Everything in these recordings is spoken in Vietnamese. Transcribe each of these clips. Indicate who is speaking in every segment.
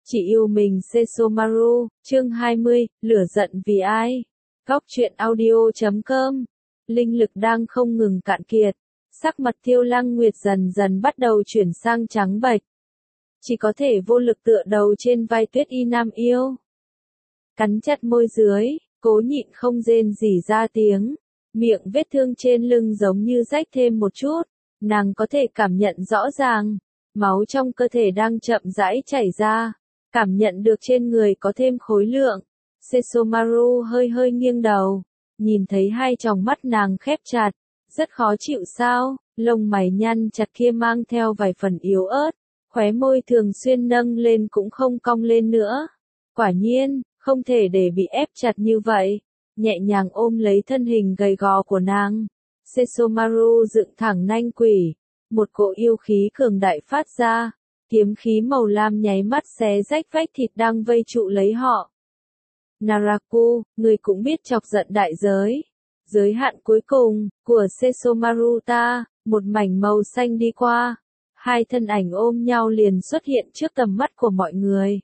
Speaker 1: Chỉ yêu mình Sesomaru, chương 20, lửa giận vì ai? Góc truyện audio.com. Linh lực đang không ngừng cạn kiệt. Sắc mặt Tiêu Lăng Nguyệt dần dần bắt đầu chuyển sang trắng bệch. Chỉ có thể vô lực tựa đầu trên vai Tuyết Y Nam yêu. Cắn chặt môi dưới, cố nhịn không rên rỉ ra tiếng. Miệng vết thương trên lưng giống như rách thêm một chút. Nàng có thể cảm nhận rõ ràng. Máu trong cơ thể đang chậm rãi chảy ra. Cảm nhận được trên người có thêm khối lượng. Sesomaru hơi hơi nghiêng đầu. Nhìn thấy hai tròng mắt nàng khép chặt. Rất khó chịu sao? Lông mày nhăn chặt kia mang theo vài phần yếu ớt. Khóe môi thường xuyên nâng lên cũng không cong lên nữa. Quả nhiên, không thể để bị ép chặt như vậy. Nhẹ nhàng ôm lấy thân hình gầy gò của nàng. Sesomaru dựng thẳng nanh quỷ. Một cỗ yêu khí cường đại phát ra. Kiếm khí màu lam nháy mắt xé rách vách thịt đang vây trụ lấy họ. Naraku, người cũng biết chọc giận đại giới. Giới hạn cuối cùng, của Sesomaru ta, một mảnh màu xanh đi qua. Hai thân ảnh ôm nhau liền xuất hiện trước tầm mắt của mọi người.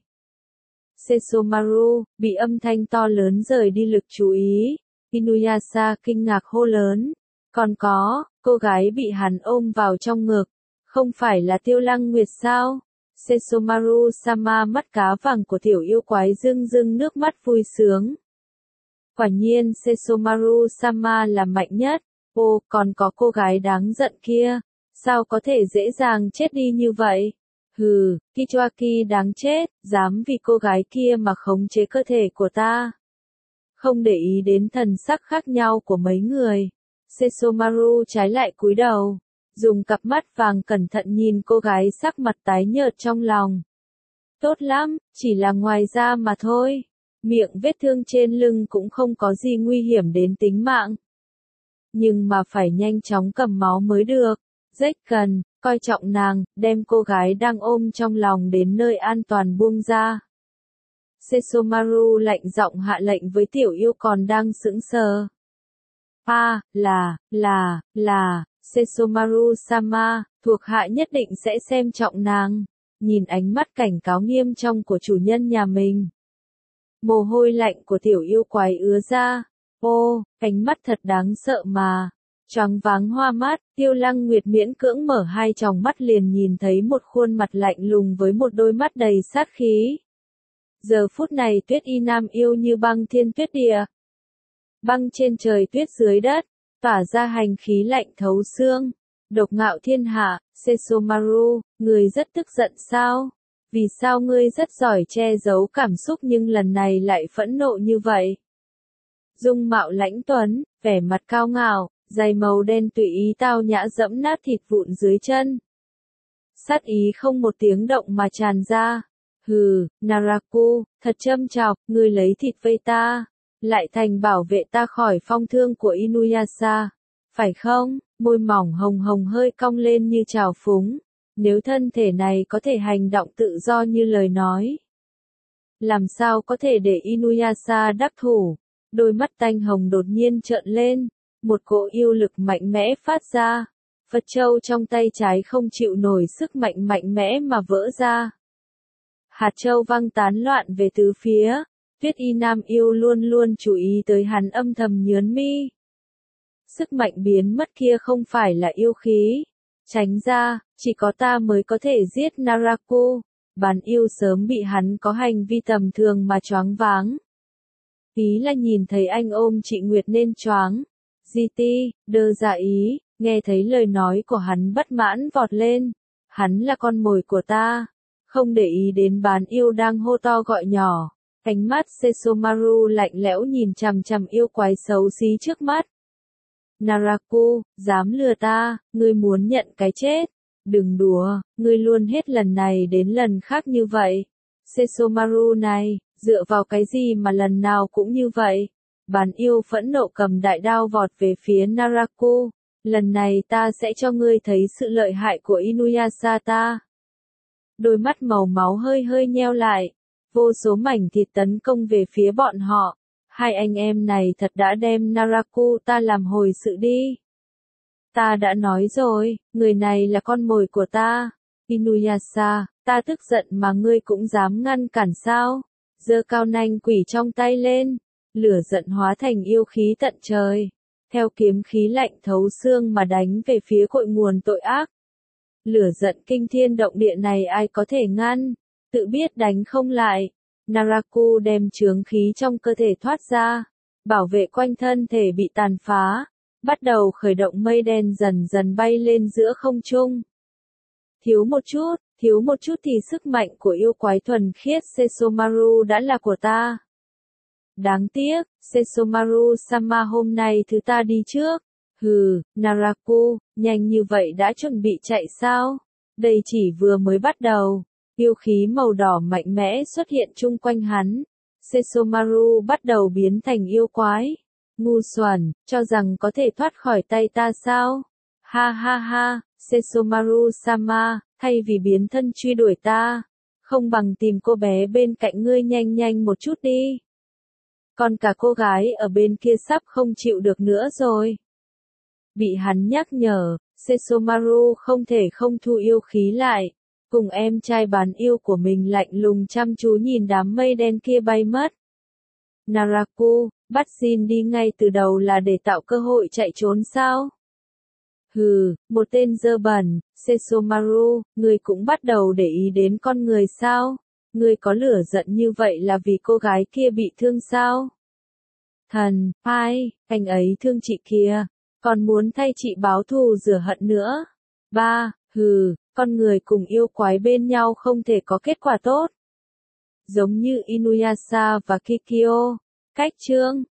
Speaker 1: Sesomaru, bị âm thanh to lớn rời đi lực chú ý. Inuyasha kinh ngạc hô lớn. Còn có, cô gái bị hắn ôm vào trong ngực. Không phải là Tiêu Lăng Nguyệt sao? Sesomaru-sama mắt cá vàng của tiểu yêu quái rưng rưng nước mắt vui sướng. Quả nhiên Sesomaru-sama là mạnh nhất. Ô, còn có cô gái đáng giận kia. Sao có thể dễ dàng chết đi như vậy? Hừ, Kichoaki đáng chết, dám vì cô gái kia mà khống chế cơ thể của ta. Không để ý đến thần sắc khác nhau của mấy người. Sesomaru trái lại cúi đầu. Dùng cặp mắt vàng cẩn thận nhìn cô gái sắc mặt tái nhợt trong lòng. Tốt lắm, chỉ là ngoài da mà thôi. Miệng vết thương trên lưng cũng không có gì nguy hiểm đến tính mạng. Nhưng mà phải nhanh chóng cầm máu mới được. Rách cần, coi trọng nàng, đem cô gái đang ôm trong lòng đến nơi an toàn buông ra. Sesomaru lạnh giọng hạ lệnh với tiểu yêu còn đang sững sờ. Là, Sesomaru-sama, thuộc hạ nhất định sẽ xem trọng nàng. Nhìn ánh mắt cảnh cáo nghiêm trong của chủ nhân nhà mình. Mồ hôi lạnh của tiểu yêu quái ứa ra. Ô, ánh mắt thật đáng sợ mà. Choáng váng hoa mắt, Tiêu Lăng Nguyệt miễn cưỡng mở hai tròng mắt liền nhìn thấy một khuôn mặt lạnh lùng với một đôi mắt đầy sát khí. Giờ phút này Tuyết Y Nam yêu như băng thiên tuyết địa. Băng trên trời tuyết dưới đất, tỏa ra hành khí lạnh thấu xương. Độc ngạo thiên hạ, Sesomaru, người rất tức giận sao? Vì sao ngươi rất giỏi che giấu cảm xúc nhưng lần này lại phẫn nộ như vậy? Dung mạo lãnh tuấn, vẻ mặt cao ngạo, giày màu đen tùy ý tao nhã dẫm nát thịt vụn dưới chân. Sát ý không một tiếng động mà tràn ra. Hừ, Naraku, thật châm chọc, ngươi lấy thịt vây ta. Lại thành bảo vệ ta khỏi phong thương của Inuyasha. Phải không? Môi mỏng hồng hồng hơi cong lên như trào phúng. Nếu thân thể này có thể hành động tự do như lời nói. Làm sao có thể để Inuyasha đắc thủ? Đôi mắt tanh hồng đột nhiên trợn lên. Một cỗ yêu lực mạnh mẽ phát ra. Phật châu trong tay trái không chịu nổi sức mạnh mẽ mà vỡ ra. Hạt châu văng tán loạn về tứ phía. Tuyết Y Nam yêu luôn luôn chú ý tới hắn âm thầm nhớn mi. Sức mạnh biến mất kia không phải là yêu khí. Tránh ra, chỉ có ta mới có thể giết Naraku. Bán yêu sớm bị hắn có hành vi tầm thường mà choáng váng. Ý là nhìn thấy anh ôm chị Nguyệt nên choáng. GT, đơ dạ ý, nghe thấy lời nói của hắn bất mãn vọt lên. Hắn là con mồi của ta. Không để ý đến bán yêu đang hô to gọi nhỏ. Ánh mắt Sesomaru lạnh lẽo nhìn chằm chằm yêu quái xấu xí trước mắt. Naraku, dám lừa ta, ngươi muốn nhận cái chết. Đừng đùa, ngươi luôn hết lần này đến lần khác như vậy. Sesomaru này, dựa vào cái gì mà lần nào cũng như vậy? Bán yêu phẫn nộ cầm đại đao vọt về phía Naraku. Lần này ta sẽ cho ngươi thấy sự lợi hại của Inuyasha ta. Đôi mắt màu máu hơi hơi nheo lại. Vô số mảnh thịt tấn công về phía bọn họ. Hai anh em này thật đã đem Naraku ta làm hồi sự đi. Ta đã nói rồi, người này là con mồi của ta. Inuyasha, Ta tức giận mà ngươi cũng dám ngăn cản sao? Giơ cao nanh quỷ trong tay lên, lửa giận hóa thành yêu khí tận trời, theo kiếm khí lạnh thấu xương mà đánh về phía cội nguồn tội ác. Lửa giận kinh thiên động địa này ai có thể ngăn, tự biết đánh không lại. Naraku đem chướng khí trong cơ thể thoát ra, bảo vệ quanh thân thể bị tàn phá, bắt đầu khởi động mây đen dần dần bay lên giữa không trung. Thiếu một chút thì sức mạnh của yêu quái thuần khiết Sesomaru đã là của ta. Đáng tiếc, Sesomaru-sama hôm nay thứ ta đi trước. Hừ, Naraku, nhanh như vậy đã chuẩn bị chạy sao? Đây chỉ vừa mới bắt đầu. Yêu khí màu đỏ mạnh mẽ xuất hiện chung quanh hắn. Sesomaru bắt đầu biến thành yêu quái. Ngu xuẩn, cho rằng có thể thoát khỏi tay ta sao? Ha ha ha, Sesomaru-sama, thay vì biến thân truy đuổi ta, không bằng tìm cô bé bên cạnh ngươi nhanh nhanh một chút đi. Còn cả cô gái ở bên kia sắp không chịu được nữa rồi. Bị hắn nhắc nhở, Sesomaru không thể không thu yêu khí lại, cùng em trai bán yêu của mình lạnh lùng chăm chú nhìn đám mây đen kia bay mất. Naraku, bắt Jin đi ngay từ đầu là để tạo cơ hội chạy trốn sao? Hừ, một tên dơ bẩn, Sesomaru, ngươi cũng bắt đầu để ý đến con người sao? Ngươi có lửa giận như vậy là vì cô gái kia bị thương sao? Thần, ai, anh ấy thương chị kia, còn muốn thay chị báo thù rửa hận nữa. Hừ, con người cùng yêu quái bên nhau không thể có kết quả tốt. Giống như Inuyasha và Kikyo. Cách chương